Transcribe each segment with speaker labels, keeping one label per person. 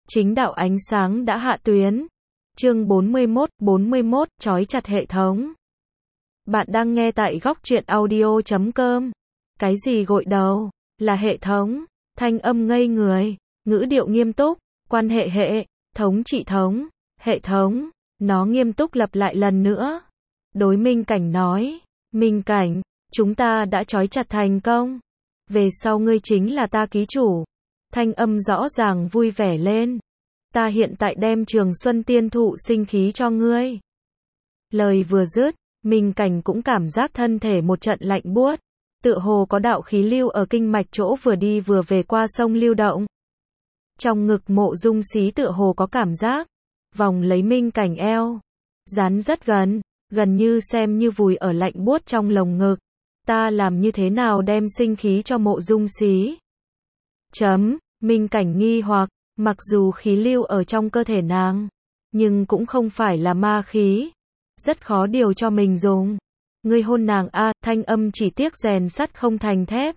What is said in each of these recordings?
Speaker 1: Chính đạo ánh sáng đã hạ tuyến. Chương 41, trói chặt hệ thống. Bạn đang nghe tại góc truyện audio.com. Cái gì gội đầu? Là hệ thống. Thanh âm ngây người. Ngữ điệu nghiêm túc. Quan hệ thống trị thống. Hệ thống. Nó nghiêm túc lặp lại lần nữa. Đối Minh Cảnh nói. Minh Cảnh, chúng ta đã trói chặt thành công. Về sau ngươi chính là ta ký chủ. Thanh âm rõ ràng vui vẻ lên. Ta hiện tại đem Trường Xuân Tiên Thụ sinh khí cho ngươi. Lời vừa dứt, Minh Cảnh cũng cảm giác thân thể một trận lạnh buốt. Tựa hồ có đạo khí lưu ở kinh mạch chỗ vừa đi vừa về qua sông lưu động. Trong ngực Mộ Dung Xí tựa hồ có cảm giác. Vòng lấy Minh Cảnh eo. Dán rất gần, gần như xem như vùi ở lạnh buốt trong lồng ngực. Ta làm như thế nào đem sinh khí cho Mộ Dung Xí? Minh Cảnh nghi hoặc, mặc dù khí lưu ở trong cơ thể nàng, nhưng cũng không phải là ma khí. Rất khó điều cho mình dùng. Ngươi hôn nàng a, thanh âm chỉ tiếc rèn sắt không thành thép.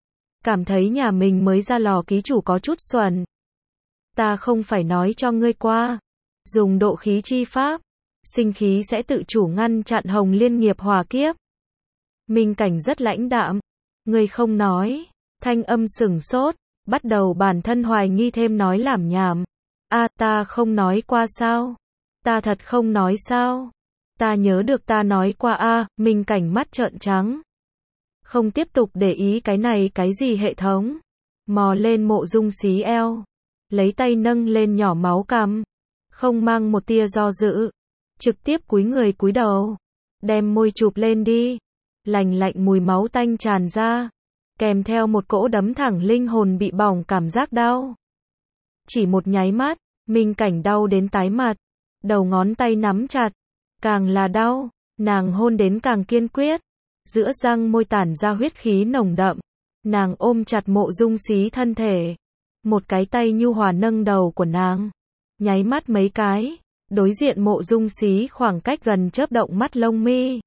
Speaker 1: Cảm thấy nhà mình mới ra lò ký chủ có chút xuẩn. Ta không phải nói cho ngươi qua. Dùng độ khí chi pháp, sinh khí sẽ tự chủ ngăn chặn Hồng Liên nghiệp hỏa kiếp. Minh Cảnh rất lãnh đạm. Ngươi không nói. Thanh âm sửng sốt, bắt đầu bản thân hoài nghi thêm nói lảm nhảm. Ta không nói qua sao? Ta thật không nói sao? Ta nhớ được ta nói qua Minh Cảnh mắt trợn trắng. Không tiếp tục để ý cái này cái gì hệ thống. Mò lên Mộ Dung Xí eo. Lấy tay nâng lên nhỏ máu cằm. Không mang một tia do dự. Trực tiếp cúi người cúi đầu. Đem môi chụp lên đi. Lành lạnh mùi máu tanh tràn ra. Kèm theo một cỗ đấm thẳng linh hồn bị bỏng cảm giác đau. Chỉ một nháy mắt, Minh Cảnh đau đến tái mặt. Đầu ngón tay nắm chặt. Càng là đau, nàng hôn đến càng kiên quyết. Giữa răng môi tản ra huyết khí nồng đậm. Nàng ôm chặt Mộ Dung Xí thân thể. Một cái tay nhu hòa nâng đầu của nàng. Nháy mắt mấy cái. Đối diện Mộ Dung Xí khoảng cách gần chớp động mắt lông mi.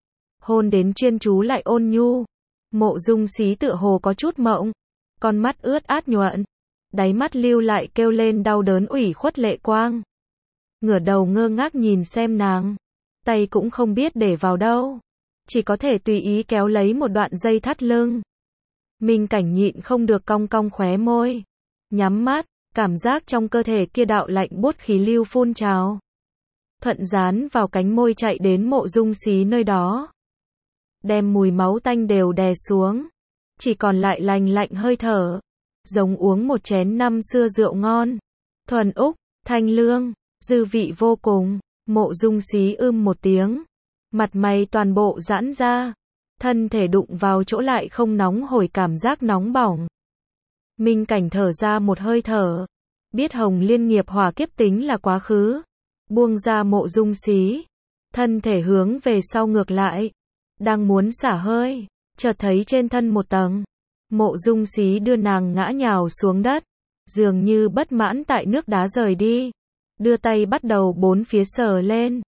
Speaker 1: Hôn đến chuyên chú lại ôn nhu. Mộ Dung Xí tựa hồ có chút mộng. Con mắt ướt át nhuận. Đáy mắt lưu lại kêu lên đau đớn ủy khuất lệ quang. Ngửa đầu ngơ ngác nhìn xem nàng. Tay cũng không biết để vào đâu. Chỉ có thể tùy ý kéo lấy một đoạn dây thắt lưng. Minh Cảnh nhịn không được cong cong khóe môi. Nhắm mắt, cảm giác trong cơ thể kia đạo lạnh buốt khí lưu phun trào. Thuận dán vào cánh môi chạy đến Mộ Dung Xí nơi đó. Đem mùi máu tanh đều đè xuống. Chỉ còn lại lành lạnh hơi thở. Giống uống một chén năm xưa rượu ngon. Thuần úc, thanh lương, dư vị vô cùng. Mộ Dung Xí một tiếng. Mặt mày toàn bộ giãn ra. Thân thể đụng vào chỗ lại không nóng hổi cảm giác nóng bỏng. Minh Cảnh thở ra một hơi thở. Biết Hồng Liên nghiệp hỏa kiếp tính là quá khứ. Buông ra Mộ Dung Xí. Thân thể hướng về sau ngược lại. Đang muốn xả hơi. Chợt thấy trên thân một tầng. Mộ Dung Xí đưa nàng ngã nhào xuống đất. Dường như bất mãn tại nước đá rời đi. Đưa tay bắt đầu bốn phía sờ lên.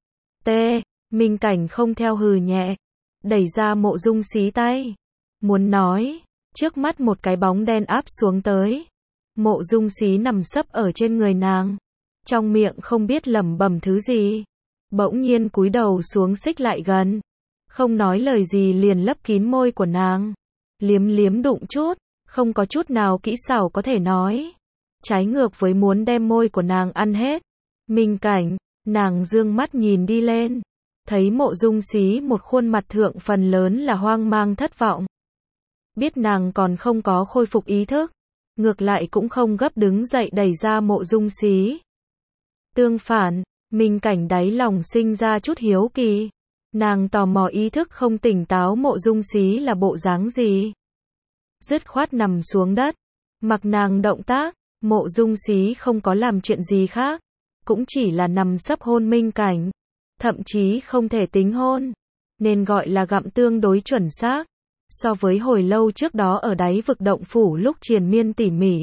Speaker 1: Minh Cảnh không theo hừ nhẹ. Đẩy ra Mộ Dung Xí tay. Muốn nói. Trước mắt một cái bóng đen áp xuống tới. Mộ Dung Xí nằm sấp ở trên người nàng. Trong miệng không biết lẩm bẩm thứ gì. Bỗng nhiên cúi đầu xuống xích lại gần. Không nói lời gì liền lấp kín môi của nàng. Liếm đụng chút. Không có chút nào kỹ xảo có thể nói. Trái ngược với muốn đem môi của nàng ăn hết. Minh Cảnh, nàng dương mắt nhìn đi lên. Thấy Mộ Dung Xí một khuôn mặt thượng phần lớn là hoang mang thất vọng. Biết nàng còn không có khôi phục ý thức. Ngược lại cũng không gấp đứng dậy đẩy ra Mộ Dung Xí. Tương phản, Minh Cảnh đáy lòng sinh ra chút hiếu kỳ. Nàng tò mò ý thức không tỉnh táo Mộ Dung Xí là bộ dáng gì. Dứt khoát nằm xuống đất. Mặc nàng động tác, Mộ Dung Xí không có làm chuyện gì khác. Cũng chỉ là nằm sấp hôn Minh Cảnh. Thậm chí không thể tính hôn. Nên gọi là gặm tương đối chuẩn xác. So với hồi lâu trước đó ở đáy vực động phủ lúc triền miên tỉ mỉ.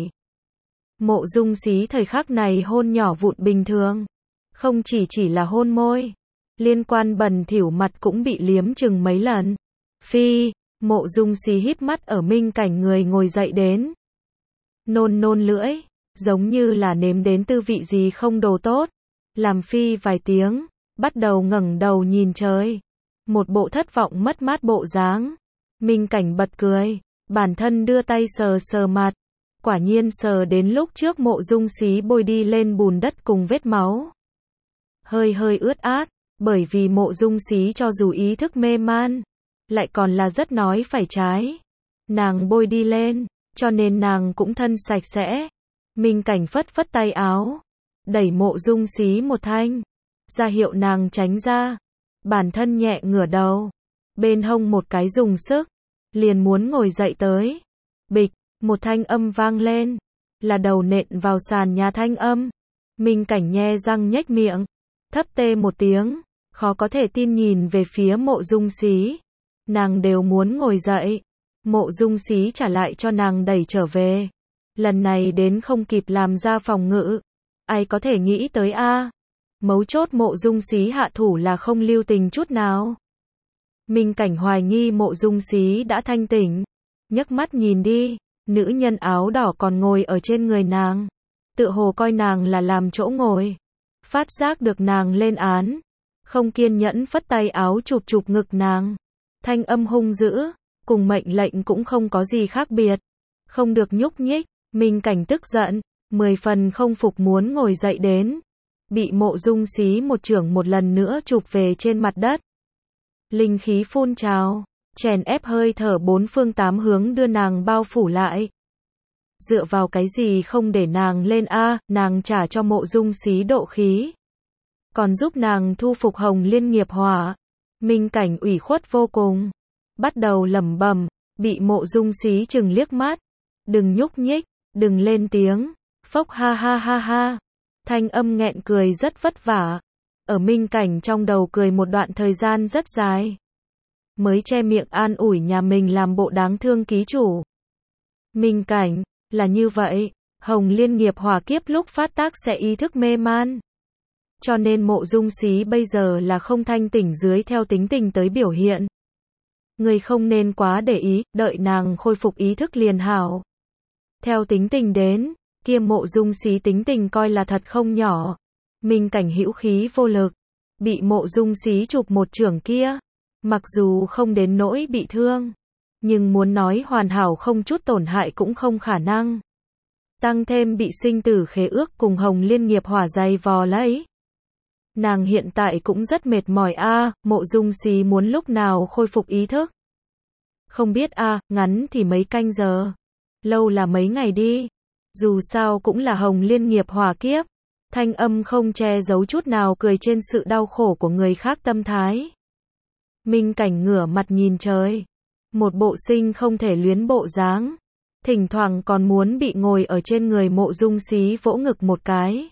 Speaker 1: Mộ Dung Xí thời khắc này hôn nhỏ vụn bình thường. Không chỉ là hôn môi. Liên quan bẩn thỉu mặt cũng bị liếm chừng mấy lần. Mộ Dung Xí híp mắt ở Minh Cảnh người ngồi dậy đến. Nôn lưỡi. giống như là nếm đến tư vị gì không đồ tốt. Làm phi vài tiếng, bắt đầu ngẩng đầu nhìn trời. Một bộ thất vọng mất mát bộ dáng. Minh Cảnh bật cười, bản thân đưa tay sờ sờ mặt. Quả nhiên sờ đến lúc trước Mộ Dung Xí bôi đi lên bùn đất cùng vết máu. Hơi hơi ướt át, bởi vì Mộ Dung Xí cho dù ý thức mê man, lại còn là rất nói phải trái. Nàng bôi đi lên, cho nên nàng cũng thân sạch sẽ. Minh Cảnh phất phất tay áo, đẩy Mộ Dung Xí một thanh, ra hiệu nàng tránh ra. Bản thân nhẹ ngửa đầu, bên hông một cái dùng sức, liền muốn ngồi dậy tới. Bịch, một thanh âm vang lên, là đầu nện vào sàn nhà thanh âm. Minh Cảnh nhe răng nhếch miệng, thấp tê một tiếng, khó có thể tin nhìn về phía Mộ Dung Xí. Nàng đều muốn ngồi dậy, Mộ Dung Xí trả lại cho nàng đẩy trở về. Lần này đến không kịp làm ra phòng ngự. Ai có thể nghĩ tới a? Mấu chốt Mộ Dung Xí hạ thủ là không lưu tình chút nào. Minh Cảnh hoài nghi Mộ Dung Xí đã thanh tỉnh, nhấc mắt nhìn đi, nữ nhân áo đỏ còn ngồi ở trên người nàng, tựa hồ coi nàng là làm chỗ ngồi. Phát giác được nàng lên án, không kiên nhẫn phất tay áo chụp chụp ngực nàng. Thanh âm hung dữ, cùng mệnh lệnh cũng không có gì khác biệt. Không được nhúc nhích. Minh Cảnh tức giận, 10 phần không phục muốn ngồi dậy đến. Bị Mộ Dung Xí một chưởng một lần nữa chụp về trên mặt đất. Linh khí phun trào, chèn ép hơi thở bốn phương tám hướng đưa nàng bao phủ lại. Dựa vào cái gì không để nàng lên a? Nàng trả cho Mộ Dung Xí độ khí, còn giúp nàng thu phục Hồng Liên nghiệp hỏa. Minh Cảnh ủy khuất vô cùng, bắt đầu lẩm bẩm, bị Mộ Dung Xí chừng liếc mắt. Đừng nhúc nhích, đừng lên tiếng. Phốc ha ha ha ha. Thanh âm nghẹn cười rất vất vả. Ở Minh Cảnh trong đầu cười một đoạn thời gian rất dài, mới che miệng an ủi nhà mình làm bộ đáng thương ký chủ. Minh Cảnh, là như vậy, Hồng Liên nghiệp hỏa kiếp lúc phát tác sẽ ý thức mê man. Cho nên Mộ Dung Xí bây giờ là không thanh tỉnh dưới theo tính tình tới biểu hiện. Người không nên quá để ý, đợi nàng khôi phục ý thức liền hảo. Theo tính tình đến, kia Mộ Dung Xí tính tình coi là thật không nhỏ. Minh Cảnh hữu khí vô lực, bị Mộ Dung Xí chụp một chưởng kia, mặc dù không đến nỗi bị thương, nhưng muốn nói hoàn hảo không chút tổn hại cũng không khả năng. Tăng thêm bị sinh tử khế ước cùng Hồng Liên nghiệp hỏa dày vò lấy. Nàng hiện tại cũng rất mệt mỏi a. Mộ Dung Xí muốn lúc nào khôi phục ý thức? Không biết a, ngắn thì mấy canh giờ, lâu là mấy ngày đi. Dù sao cũng là Hồng Liên nghiệp hỏa kiếp. Thanh âm không che giấu chút nào cười trên sự đau khổ của người khác tâm thái. Minh Cảnh ngửa mặt nhìn trời, một bộ sinh không thể luyến bộ dáng, thỉnh thoảng còn muốn bị ngồi ở trên người Mộ Dung Xí vỗ ngực một cái.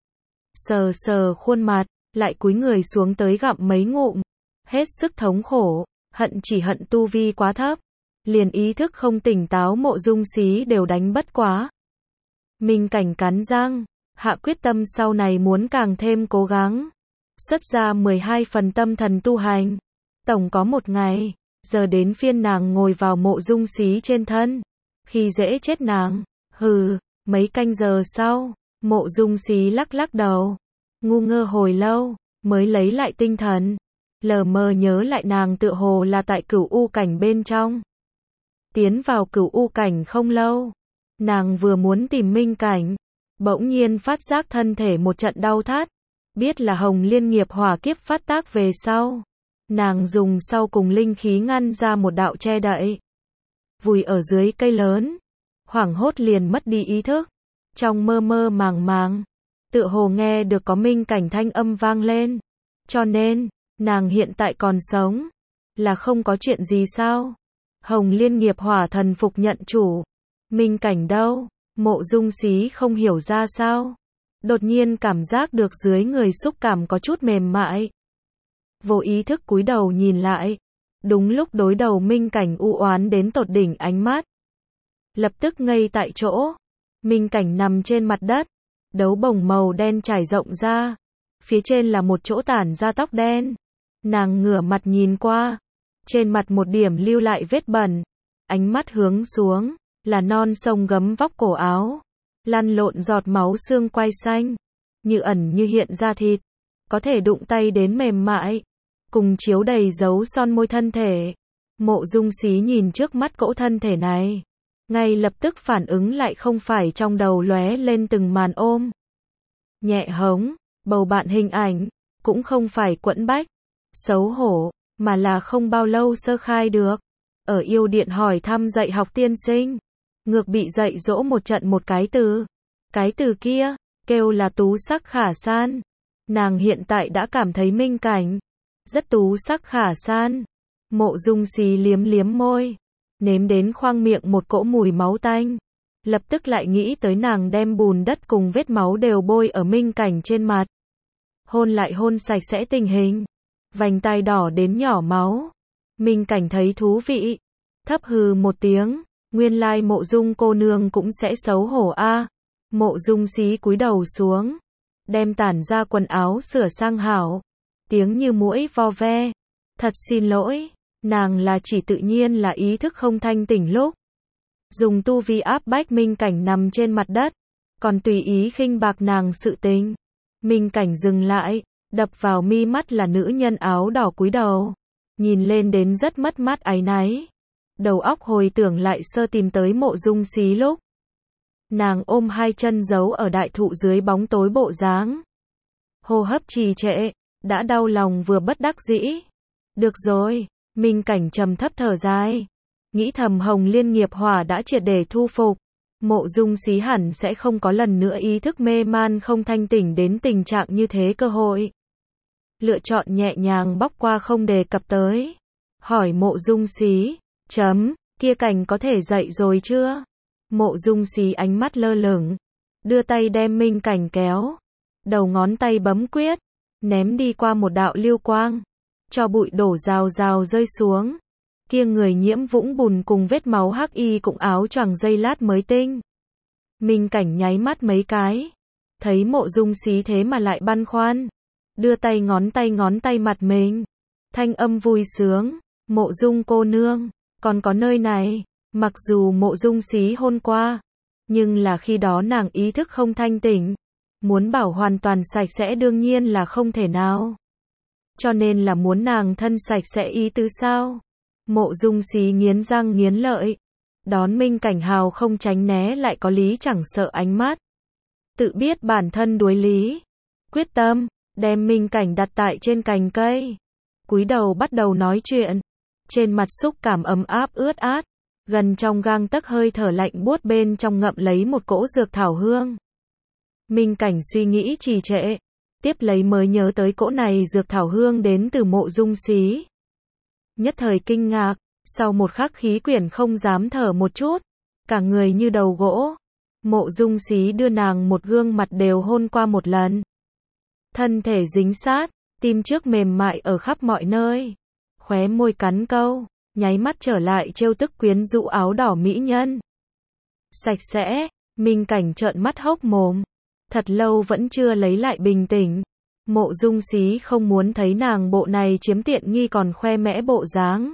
Speaker 1: Sờ sờ khuôn mặt, lại cúi người xuống tới gặm mấy ngụm, hết sức thống khổ, hận chỉ hận tu vi quá thấp, liền ý thức không tỉnh táo Mộ Dung Xí đều đánh bất quá. Minh Cảnh cắn răng, hạ quyết tâm sau này muốn càng thêm cố gắng, xuất ra 12 phần tâm thần tu hành. Tổng có một ngày, giờ đến phiên nàng ngồi vào Mộ Dung Xí trên thân, khi dễ chết nàng. Hừ, mấy canh giờ sau, Mộ Dung Xí lắc lắc đầu, ngu ngơ hồi lâu, mới lấy lại tinh thần, lờ mờ nhớ lại nàng tựa hồ là tại Cửu U cảnh bên trong. Tiến vào Cửu U cảnh không lâu, nàng vừa muốn tìm Minh Cảnh, bỗng nhiên phát giác thân thể một trận đau thắt, biết là Hồng Liên nghiệp hỏa kiếp phát tác về sau. Nàng dùng sau cùng linh khí ngăn ra một đạo che đậy, vùi ở dưới cây lớn, hoảng hốt liền mất đi ý thức. Trong mơ mơ màng màng, tựa hồ nghe được có Minh Cảnh thanh âm vang lên, cho nên, nàng hiện tại còn sống, là không có chuyện gì sao? Hồng Liên nghiệp hỏa thần phục nhận chủ, Minh Cảnh đâu? Mộ Dung Xí không hiểu ra sao, đột nhiên cảm giác được dưới người xúc cảm có chút mềm mại. Vô ý thức cúi đầu nhìn lại, đúng lúc đối đầu Minh Cảnh u oán đến tột đỉnh ánh mắt. Lập tức ngây tại chỗ, Minh Cảnh nằm trên mặt đất, đấu bồng màu đen trải rộng ra, phía trên là một chỗ tản ra tóc đen. Nàng ngửa mặt nhìn qua, trên mặt một điểm lưu lại vết bẩn, ánh mắt hướng xuống, là non sông gấm vóc cổ áo, lăn lộn giọt máu xương quai xanh, như ẩn như hiện ra thịt, có thể đụng tay đến mềm mại, cùng chiếu đầy dấu son môi thân thể. Mộ Dung Xí nhìn trước mắt cỗ thân thể này, ngay lập tức phản ứng lại không phải trong đầu lóe lên từng màn ôm, nhẹ hống, bầu bạn hình ảnh, cũng không phải quẫn bách, xấu hổ, mà là không bao lâu sơ khai được. Ở yêu điện hỏi thăm dạy học tiên sinh, ngược bị dạy dỗ một trận một cái từ. Cái từ kia, kêu là tú sắc khả san. Nàng hiện tại đã cảm thấy Minh Cảnh rất tú sắc khả san. Mộ Dung Xí liếm liếm môi, nếm đến khoang miệng một cỗ mùi máu tanh. Lập tức lại nghĩ tới nàng đem bùn đất cùng vết máu đều bôi ở Minh Cảnh trên mặt. Hôn lại hôn sạch sẽ tình hình. Vành tai đỏ đến nhỏ máu. Minh Cảnh thấy thú vị. Thấp hừ một tiếng. Nguyên lai Mộ Dung cô nương cũng sẽ xấu hổ a. Mộ Dung Xí cúi đầu xuống, đem tản ra quần áo sửa sang hảo. Tiếng như muỗi vo ve. Thật xin lỗi, nàng là chỉ tự nhiên là ý thức không thanh tỉnh lúc. Dùng tu vi áp bách Minh Cảnh nằm trên mặt đất, còn tùy ý khinh bạc nàng sự tình. Minh Cảnh dừng lại, đập vào mi mắt là nữ nhân áo đỏ cúi đầu, nhìn lên đến rất mất mát áy náy. Đầu óc hồi tưởng lại sơ tìm tới Mộ Dung Xí lúc nàng ôm hai chân giấu ở đại thụ dưới bóng tối bộ dáng. Hô hấp trì trệ, đã đau lòng vừa bất đắc dĩ. Được rồi, Minh Cảnh trầm thấp thở dài. Nghĩ thầm Hồng Liên nghiệp hỏa đã triệt để thu phục. Mộ Dung Xí hẳn sẽ không có lần nữa ý thức mê man không thanh tỉnh đến tình trạng như thế cơ hội. Lựa chọn nhẹ nhàng bóc qua không đề cập tới. Hỏi Mộ Dung Xí, kia Cảnh có thể dậy rồi chưa? Mộ Dung Xí ánh mắt lơ lửng, đưa tay đem Minh Cảnh kéo, đầu ngón tay bấm quyết, ném đi qua một đạo lưu quang, cho bụi đổ rào rào rơi xuống. Kia người nhiễm vũng bùn cùng vết máu hắc y cũng áo choàng giây lát mới tinh. Minh Cảnh nháy mắt mấy cái, thấy Mộ Dung Xí thế mà lại băn khoăn, đưa tay ngón tay mặt mình, thanh âm vui sướng, Mộ Dung cô nương, còn có nơi này. Mặc dù Mộ Dung Xí hôn qua, nhưng là khi đó nàng ý thức không thanh tỉnh, muốn bảo hoàn toàn sạch sẽ đương nhiên là không thể nào. Cho nên là muốn nàng thân sạch sẽ ý tứ sao? Mộ Dung Xí nghiến răng nghiến lợi, đón Minh Cảnh hào không tránh né lại có lý chẳng sợ ánh mắt. Tự biết bản thân đuối lý, quyết tâm đem Minh Cảnh đặt tại trên cành cây, cúi đầu bắt đầu nói chuyện, trên mặt xúc cảm ấm áp ướt át. Gần trong gang tấc hơi thở lạnh buốt bên trong ngậm lấy một cỗ dược thảo hương. Minh Cảnh suy nghĩ trì trệ, tiếp lấy mới nhớ tới cỗ này dược thảo hương đến từ Mộ Dung Xí. Nhất thời kinh ngạc, sau một khắc khí quyển không dám thở một chút, cả người như đầu gỗ. Mộ Dung Xí đưa nàng một gương mặt đều hôn qua một lần. Thân thể dính sát, tim trước mềm mại ở khắp mọi nơi. Khóe môi cắn câu, nháy mắt trở lại trêu tức quyến rũ áo đỏ mỹ nhân. Sạch sẽ, Minh Cảnh trợn mắt hốc mồm. Thật lâu vẫn chưa lấy lại bình tĩnh. Mộ Dung Xí không muốn thấy nàng bộ này chiếm tiện nghi còn khoe mẽ bộ dáng.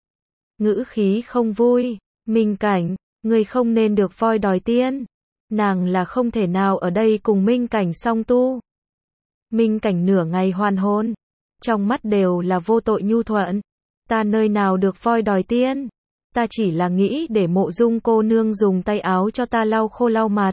Speaker 1: Ngữ khí không vui, Minh Cảnh, ngươi không nên được voi đòi tiên. Nàng là không thể nào ở đây cùng Minh Cảnh song tu. Minh Cảnh nửa ngày hoàn hồn, trong mắt đều là vô tội nhu thuận. Ta nơi nào được voi đòi tiên, ta chỉ là nghĩ để Mộ Dung cô nương dùng tay áo cho ta lau khô lau mặt.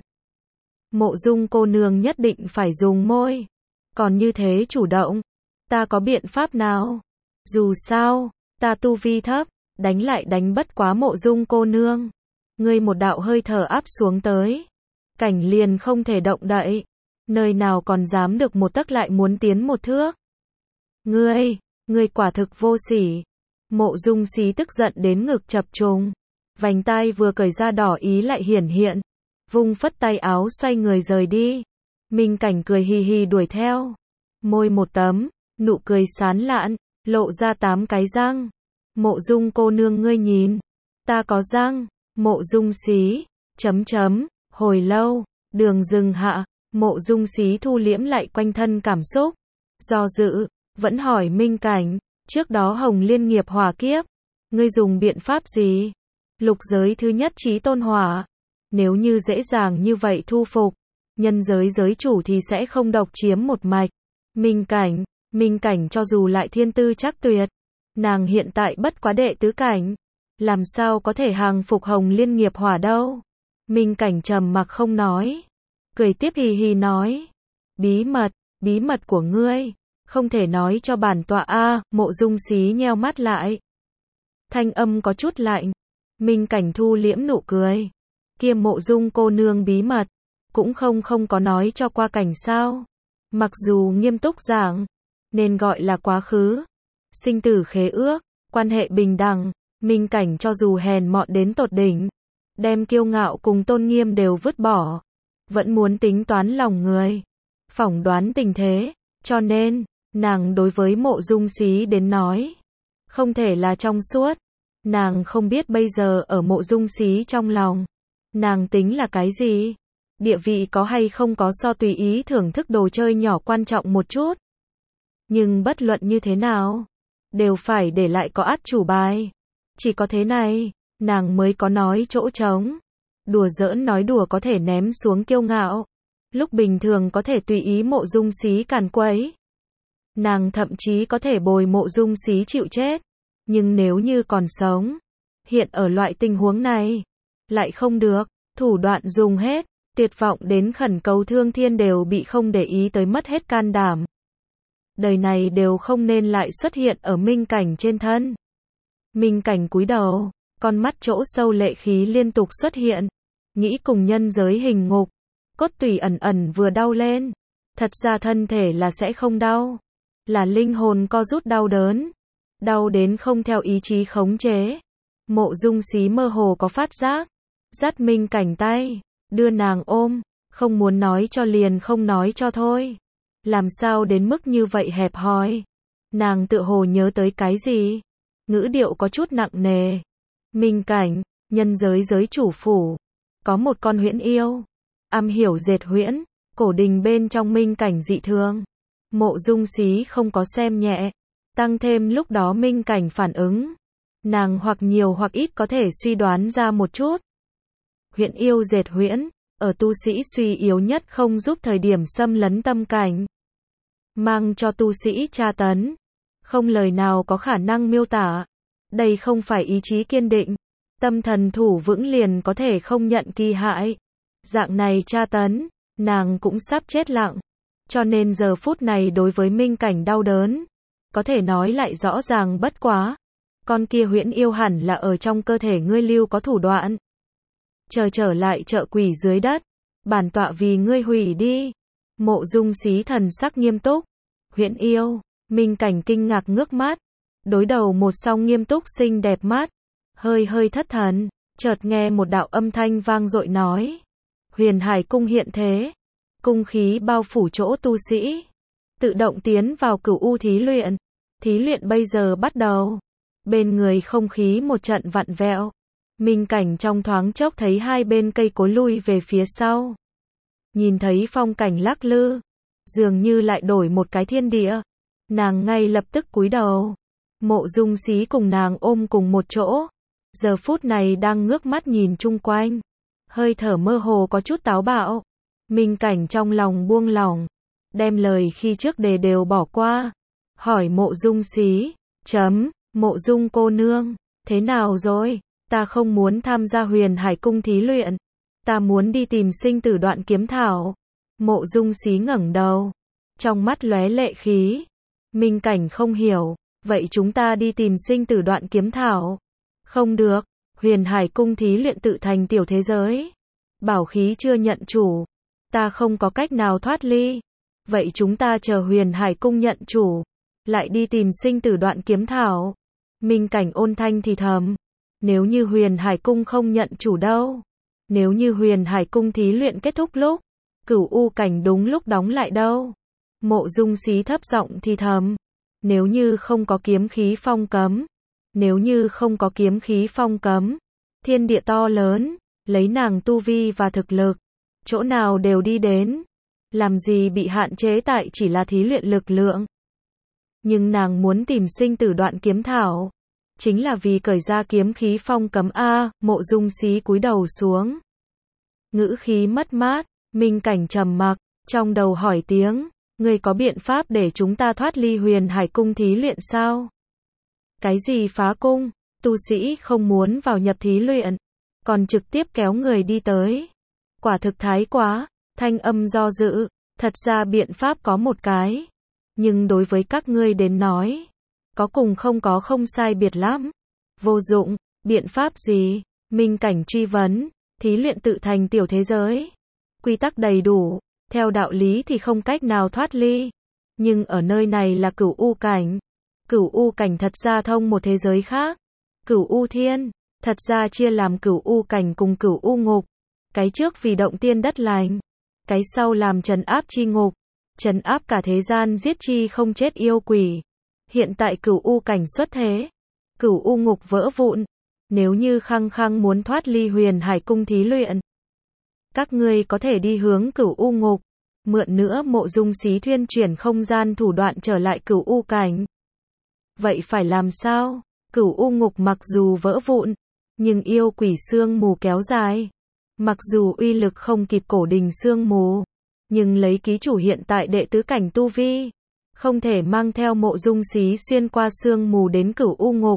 Speaker 1: Mộ Dung cô nương nhất định phải dùng môi, còn như thế chủ động, ta có biện pháp nào? Dù sao, ta tu vi thấp, đánh lại đánh bất quá Mộ Dung cô nương. Ngươi một đạo hơi thở áp xuống tới, Cảnh liền không thể động đậy, nơi nào còn dám được một tấc lại muốn tiến một thước. Ngươi quả thực vô sỉ. Mộ Dung Xí tức giận đến ngực chập trùng, vành tai vừa cởi ra đỏ ý lại hiển hiện, vung phất tay áo xoay người rời đi. Minh Cảnh cười hì hì đuổi theo, môi một tấm, nụ cười sán lạn, lộ ra 8 cái răng. Mộ Dung cô nương ngươi nhìn, ta có răng. Mộ Dung Xí, hồi lâu, đường dừng hạ, Mộ Dung Xí thu liễm lại quanh thân cảm xúc, do dự, vẫn hỏi Minh Cảnh, trước đó Hồng Liên nghiệp hỏa kiếp, ngươi dùng biện pháp gì? Lục giới thứ nhất chí tôn hỏa, Nếu như dễ dàng như vậy thu phục, nhân giới giới chủ thì sẽ không độc chiếm một mạch. Minh cảnh cho dù lại thiên tư chắc tuyệt, nàng hiện tại bất quá đệ tứ cảnh, làm sao có thể hàng phục Hồng Liên nghiệp hỏa đâu. Minh cảnh trầm mặc không nói, cười tiếp hì hì nói, bí mật của ngươi, không thể nói cho bản tọa a. Mộ Dung Xí nheo mắt lại, thanh âm có chút lạnh. Minh cảnh thu liễm nụ cười, kia Mộ Dung cô nương bí mật, cũng không có nói cho qua cảnh sao. Mặc dù nghiêm túc giảng, nên gọi là quá khứ, sinh tử khế ước, quan hệ bình đẳng, Minh cảnh cho dù hèn mọn đến tột đỉnh, đem kiêu ngạo cùng tôn nghiêm đều vứt bỏ, vẫn muốn tính toán lòng người, phỏng đoán tình thế, cho nên, nàng đối với Mộ Dung Xí đến nói, không thể là trong suốt. Nàng không biết bây giờ ở Mộ Dung Xí trong lòng, nàng tính là cái gì? Địa vị có hay không có so tùy ý thưởng thức đồ chơi nhỏ quan trọng một chút. Nhưng bất luận như thế nào, đều phải để lại có át chủ bài. Chỉ có thế này, nàng mới có nói chỗ trống. Đùa giỡn nói đùa có thể ném xuống kiêu ngạo. Lúc bình thường có thể tùy ý Mộ Dung Xí càn quấy. Nàng thậm chí có thể bồi Mộ Dung Xí chịu chết. Nhưng nếu như còn sống, hiện ở loại tình huống này, lại không được, thủ đoạn dùng hết, tuyệt vọng đến khẩn cầu thương thiên đều bị không để ý tới mất hết can đảm. Đời này đều không nên lại xuất hiện ở Minh cảnh trên thân. Minh cảnh cúi đầu, con mắt chỗ sâu lệ khí liên tục xuất hiện, nghĩ cùng nhân giới hình ngục, cốt tủy ẩn vừa đau lên. Thật ra thân thể là sẽ không đau, là linh hồn co rút đau đớn, đau đến không theo ý chí khống chế. Mộ Dung Xí mơ hồ có phát giác, dắt Minh cảnh tay, đưa nàng ôm, không muốn nói cho liền không nói cho thôi. Làm sao đến mức như vậy hẹp hòi? Nàng tựa hồ nhớ tới cái gì? Ngữ điệu có chút nặng nề. Minh cảnh, nhân giới giới chủ phủ, có một con huyễn yêu, am hiểu dệt huyễn, cổ đình bên trong Minh cảnh dị thường. Mộ Dung Xí không có xem nhẹ, tăng thêm lúc đó Minh cảnh phản ứng, nàng hoặc nhiều hoặc ít có thể suy đoán ra một chút. Huyễn yêu dệt huyễn, ở tu sĩ suy yếu nhất không giúp thời điểm xâm lấn tâm cảnh, mang cho tu sĩ tra tấn, không lời nào có khả năng miêu tả. Đây không phải ý chí kiên định, tâm thần thủ vững liền có thể không nhận kỳ hại. Dạng này tra tấn, nàng cũng sắp chết lặng. Cho nên giờ phút này đối với Minh cảnh đau đớn, có thể nói lại rõ ràng bất quá. Con kia huyễn yêu hẳn là ở trong cơ thể ngươi lưu có thủ đoạn. Trở lại chợ quỷ dưới đất, bản tọa vì ngươi hủy đi. Mộ Dung Xí thần sắc nghiêm túc. Huyễn yêu, Minh cảnh kinh ngạc ngước mắt, đối đầu một song nghiêm túc xinh đẹp mắt, hơi thất thần, chợt nghe một đạo âm thanh vang dội nói: Huyền Hải cung hiện thế, cung khí bao phủ chỗ tu sĩ, tự động tiến vào Cửu U thí luyện bây giờ bắt đầu. Bên người không khí một trận vặn vẹo, Minh cảnh trong thoáng chốc thấy hai bên cây cối lui về phía sau, nhìn thấy phong cảnh lắc lư, dường như lại đổi một cái thiên địa. Nàng ngay lập tức cúi đầu. Mộ Dung Xí cùng nàng ôm cùng một chỗ, giờ phút này đang ngước mắt nhìn chung quanh, hơi thở mơ hồ có chút táo bạo. Minh cảnh trong lòng buông lỏng, đem lời khi trước đề đều bỏ qua, hỏi Mộ Dung Xí, Mộ Dung cô nương, thế nào rồi? Ta không muốn tham gia Huyền Hải cung thí luyện, ta muốn đi tìm sinh tử đoạn kiếm thảo. Mộ Dung Xí ngẩng đầu, trong mắt lóe lệ khí. Minh cảnh không hiểu, vậy chúng ta đi tìm sinh tử đoạn kiếm thảo? Không được, Huyền Hải cung thí luyện tự thành tiểu thế giới, bảo khí chưa nhận chủ, ta không có cách nào thoát ly. Vậy chúng ta chờ Huyền Hải cung nhận chủ, lại đi tìm sinh tử đoạn kiếm thảo. Minh cảnh ôn thanh thì thầm, nếu như Huyền Hải cung không nhận chủ đâu? Nếu như Huyền Hải cung thí luyện kết thúc lúc Cửu U cảnh đúng lúc đóng lại đâu? Mộ Dung Xí thấp giọng thì thầm, nếu như không có kiếm khí phong cấm, nếu như không có kiếm khí phong cấm, thiên địa to lớn, lấy nàng tu vi và thực lực, chỗ nào đều đi đến, làm gì bị hạn chế tại chỉ là thí luyện lực lượng. Nhưng nàng muốn tìm sinh tử đoạn kiếm thảo, chính là vì cởi ra kiếm khí phong cấm a. Mộ Dung Xí cúi đầu xuống, ngữ khí mất mát. Minh Cảnh trầm mặc, trong đầu hỏi tiếng, ngươi có biện pháp để chúng ta thoát ly Huyền Hải cung thí luyện sao? Cái gì phá cung, tu sĩ không muốn vào nhập thí luyện, còn trực tiếp kéo người đi tới. Quả thực thái quá. Thanh âm do dự, thật ra biện pháp có một cái, nhưng đối với các ngươi đến nói, có cùng không có không sai biệt lắm. Vô dụng, biện pháp gì? Minh Cảnh truy vấn, thí luyện tự thành tiểu thế giới. Quy tắc đầy đủ, theo đạo lý thì không cách nào thoát ly. Nhưng ở nơi này là Cửu U cảnh. Cửu U cảnh thật ra thông một thế giới khác. Cửu U thiên, thật ra chia làm Cửu U cảnh cùng Cửu U ngục. Cái trước vì động tiên đất lành, cái sau làm trấn áp chi ngục, trấn áp cả thế gian giết chi không chết yêu quỷ. Hiện tại Cửu U cảnh xuất thế, Cửu U ngục vỡ vụn. Nếu như khăng khăng muốn thoát ly Huyền Hải cung thí luyện, các ngươi có thể đi hướng Cửu U ngục, mượn nữa Mộ Dung Xí thuyên chuyển không gian thủ đoạn trở lại Cửu U cảnh. Vậy phải làm sao? Cửu U ngục mặc dù vỡ vụn, nhưng yêu quỷ sương mù kéo dài. Mặc dù uy lực không kịp cổ đình sương mù, nhưng lấy ký chủ hiện tại đệ tứ cảnh tu vi, không thể mang theo Mộ Dung Xí xuyên qua sương mù đến Cửu U ngục.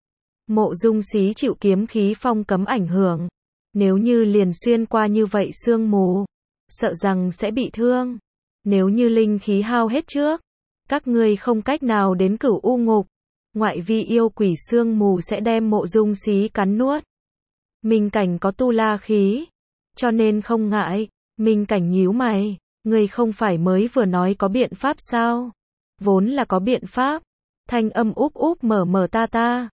Speaker 1: Mộ Dung Xí chịu kiếm khí phong cấm ảnh hưởng, nếu như liền xuyên qua như vậy sương mù, sợ rằng sẽ bị thương. Nếu như linh khí hao hết trước, các ngươi không cách nào đến Cửu U ngục, ngoại vi yêu quỷ sương mù sẽ đem Mộ Dung Xí cắn nuốt. Minh Cảnh có tu la khí, cho nên không ngại. Minh Cảnh nhíu mày, ngươi không phải mới vừa nói có biện pháp sao? Vốn là có biện pháp. Thanh âm úp úp mở ta.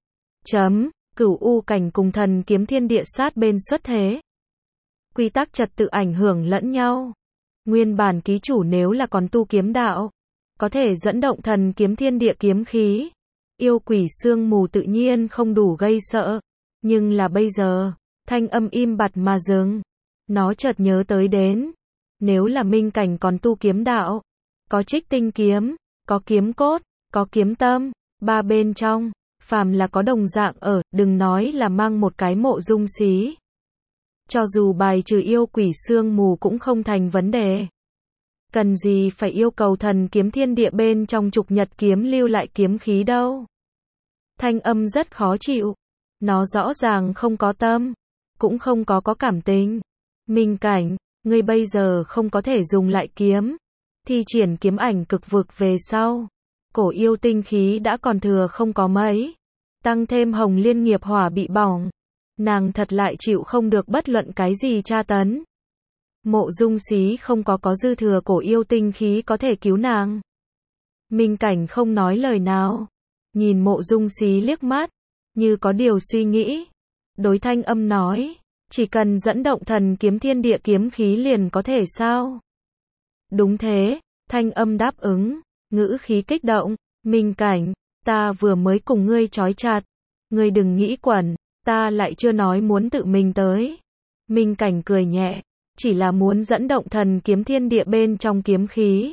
Speaker 1: Cửu U cảnh cùng thần kiếm thiên địa sát bên xuất thế. Quy tắc trật tự ảnh hưởng lẫn nhau. Nguyên bản ký chủ nếu là còn tu kiếm đạo, có thể dẫn động thần kiếm thiên địa kiếm khí. Yêu quỷ sương mù tự nhiên không đủ gây sợ. Nhưng là bây giờ, thanh âm im bặt mà dừng. Nó chợt nhớ tới đến. Nếu là Minh Cảnh còn tu kiếm đạo, có trích tinh kiếm, có kiếm cốt, có kiếm tâm, ba bên trong, phàm là có đồng dạng ở, đừng nói là mang một cái Mộ Dung Xí. Cho dù bài trừ yêu quỷ sương mù cũng không thành vấn đề. Cần gì phải yêu cầu thần kiếm thiên địa bên trong trục nhật kiếm lưu lại kiếm khí đâu. Thanh âm rất khó chịu. Nó rõ ràng không có tâm, cũng không có cảm tình. Minh Cảnh, ngươi bây giờ không có thể dùng lại kiếm. Thi triển kiếm ảnh cực vực về sau, cổ yêu tinh khí đã còn thừa không có mấy. Tăng thêm Hồng Liên nghiệp hỏa bị bỏng. Nàng thật lại chịu không được bất luận cái gì tra tấn. Mộ Dung Xí không có dư thừa cổ yêu tinh khí có thể cứu nàng. Minh Cảnh không nói lời nào, nhìn Mộ Dung Xí liếc mắt, như có điều suy nghĩ. Đối thanh âm nói, chỉ cần dẫn động thần kiếm thiên địa kiếm khí liền có thể sao? Đúng thế, thanh âm đáp ứng, ngữ khí kích động. Minh Cảnh, ta vừa mới cùng ngươi trói chặt, ngươi đừng nghĩ quẩn, ta lại chưa nói muốn tự mình tới. Minh Cảnh cười nhẹ, chỉ là muốn dẫn động thần kiếm thiên địa bên trong kiếm khí.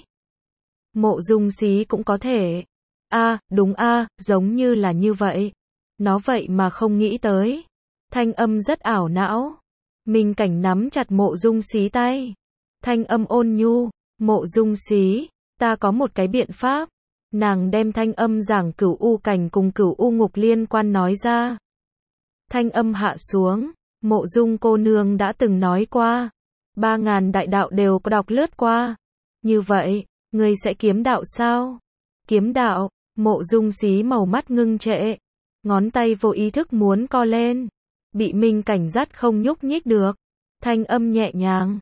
Speaker 1: Mộ Dung Xí cũng có thể. Đúng giống như là như vậy. Nó vậy mà không nghĩ tới. Thanh âm rất ảo não. Minh Cảnh nắm chặt Mộ Dung Xí tay. Thanh âm ôn nhu, Mộ Dung Xí, ta có một cái biện pháp. Nàng đem thanh âm giảng Cửu U cảnh cùng Cửu U ngục liên quan nói ra. Thanh âm hạ xuống, Mộ Dung cô nương đã từng nói qua. 3000 đại đạo đều có đọc lướt qua. Như vậy, ngươi sẽ kiếm đạo sao? Kiếm đạo, Mộ Dung Xí màu mắt ngưng trệ. Ngón tay vô ý thức muốn co lên. Bị Minh Cảnh dắt không nhúc nhích được. Thanh âm nhẹ nhàng,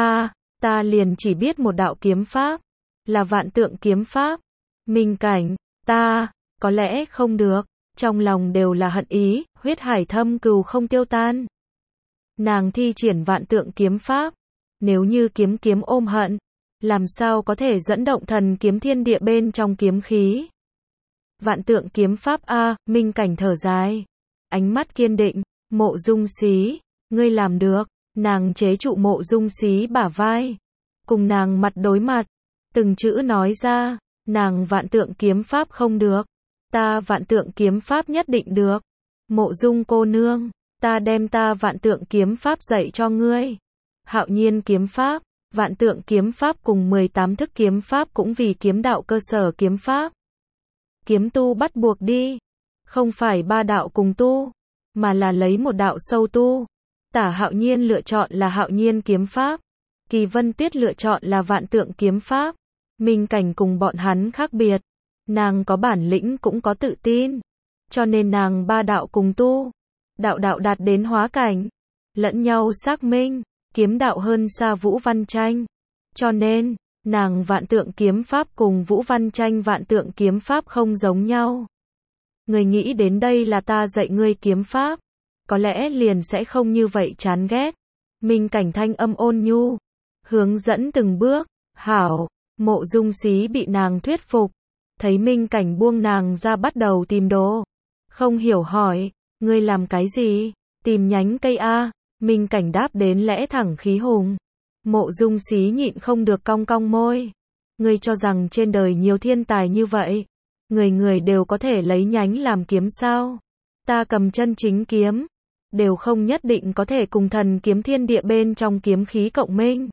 Speaker 1: ta liền chỉ biết một đạo kiếm pháp. Là Vạn Tượng kiếm pháp. Minh Cảnh, có lẽ không được. Trong lòng đều là hận ý, huyết hải thâm cừu không tiêu tan. Nàng thi triển Vạn Tượng kiếm pháp. Nếu như kiếm ôm hận, làm sao có thể dẫn động thần kiếm thiên địa bên trong kiếm khí? Vạn Tượng kiếm pháp Minh Cảnh thở dài. Ánh mắt kiên định, Mộ Dung Xí, ngươi làm được. Nàng chế trụ Mộ Dung Xí bả vai. Cùng nàng mặt đối mặt. Từng chữ nói ra, nàng Vạn Tượng kiếm pháp không được. Ta Vạn Tượng kiếm pháp nhất định được. Mộ Dung cô nương, ta đem ta Vạn Tượng kiếm pháp dạy cho ngươi. Hạo nhiên kiếm pháp, vạn tượng kiếm pháp cùng 18 thức kiếm pháp cũng vì kiếm đạo cơ sở kiếm pháp. Kiếm tu bắt buộc đi, không phải ba đạo cùng tu, mà là lấy một đạo sâu tu. Tả Hạo Nhiên lựa chọn là Hạo nhiên kiếm pháp, Kỳ Vân Tuyết lựa chọn là vạn tượng kiếm pháp. Minh Cảnh cùng bọn hắn khác biệt, nàng có bản lĩnh cũng có tự tin, cho nên nàng ba đạo cùng tu, đạo đạo đạt đến hóa cảnh, lẫn nhau xác minh, kiếm đạo hơn xa Vũ Văn Tranh, cho nên nàng vạn tượng kiếm pháp cùng Vũ Văn Tranh vạn tượng kiếm pháp không giống nhau. Người nghĩ đến đây là ta dạy ngươi kiếm pháp, có lẽ liền sẽ không như vậy chán ghét. Minh Cảnh thanh âm ôn nhu, hướng dẫn từng bước. Hảo. Mộ Dung Xí bị nàng thuyết phục, thấy Minh Cảnh buông nàng ra bắt đầu tìm đồ. Không hiểu hỏi, ngươi làm cái gì? Tìm nhánh cây a. Minh Cảnh đáp đến lẽ thẳng khí hùng. Mộ Dung Xí nhịn không được cong cong môi. Ngươi cho rằng trên đời nhiều thiên tài như vậy, người người đều có thể lấy nhánh làm kiếm sao? Ta cầm chân chính kiếm, đều không nhất định có thể cùng thần kiếm thiên địa bên trong kiếm khí cộng minh.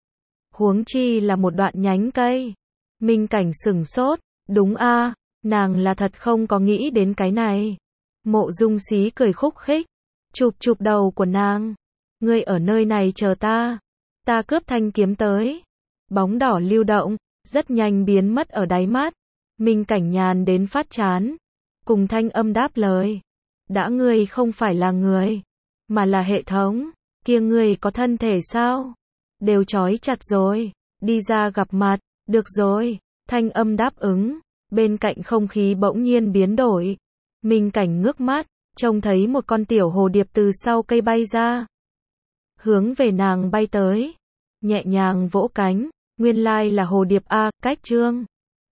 Speaker 1: Huống chi là một đoạn nhánh cây. Minh Cảnh sửng sốt, đúng a, nàng là thật không có nghĩ đến cái này. Mộ Dung Xí cười khúc khích, chụp chụp đầu của nàng. Ngươi ở nơi này chờ ta, ta cướp thanh kiếm tới. Bóng đỏ lưu động, rất nhanh biến mất ở đáy mắt. Minh Cảnh nhàn đến phát chán, cùng thanh âm đáp lời. Đã ngươi không phải là người, mà là hệ thống, kia ngươi có thân thể sao? Đều trói chặt rồi, đi ra gặp mặt, được rồi, thanh âm đáp ứng, bên cạnh không khí bỗng nhiên biến đổi. Minh Cảnh ngước mắt, trông thấy một con tiểu hồ điệp từ sau cây bay ra, hướng về nàng bay tới, nhẹ nhàng vỗ cánh, nguyên lai là hồ điệp a, cách chương.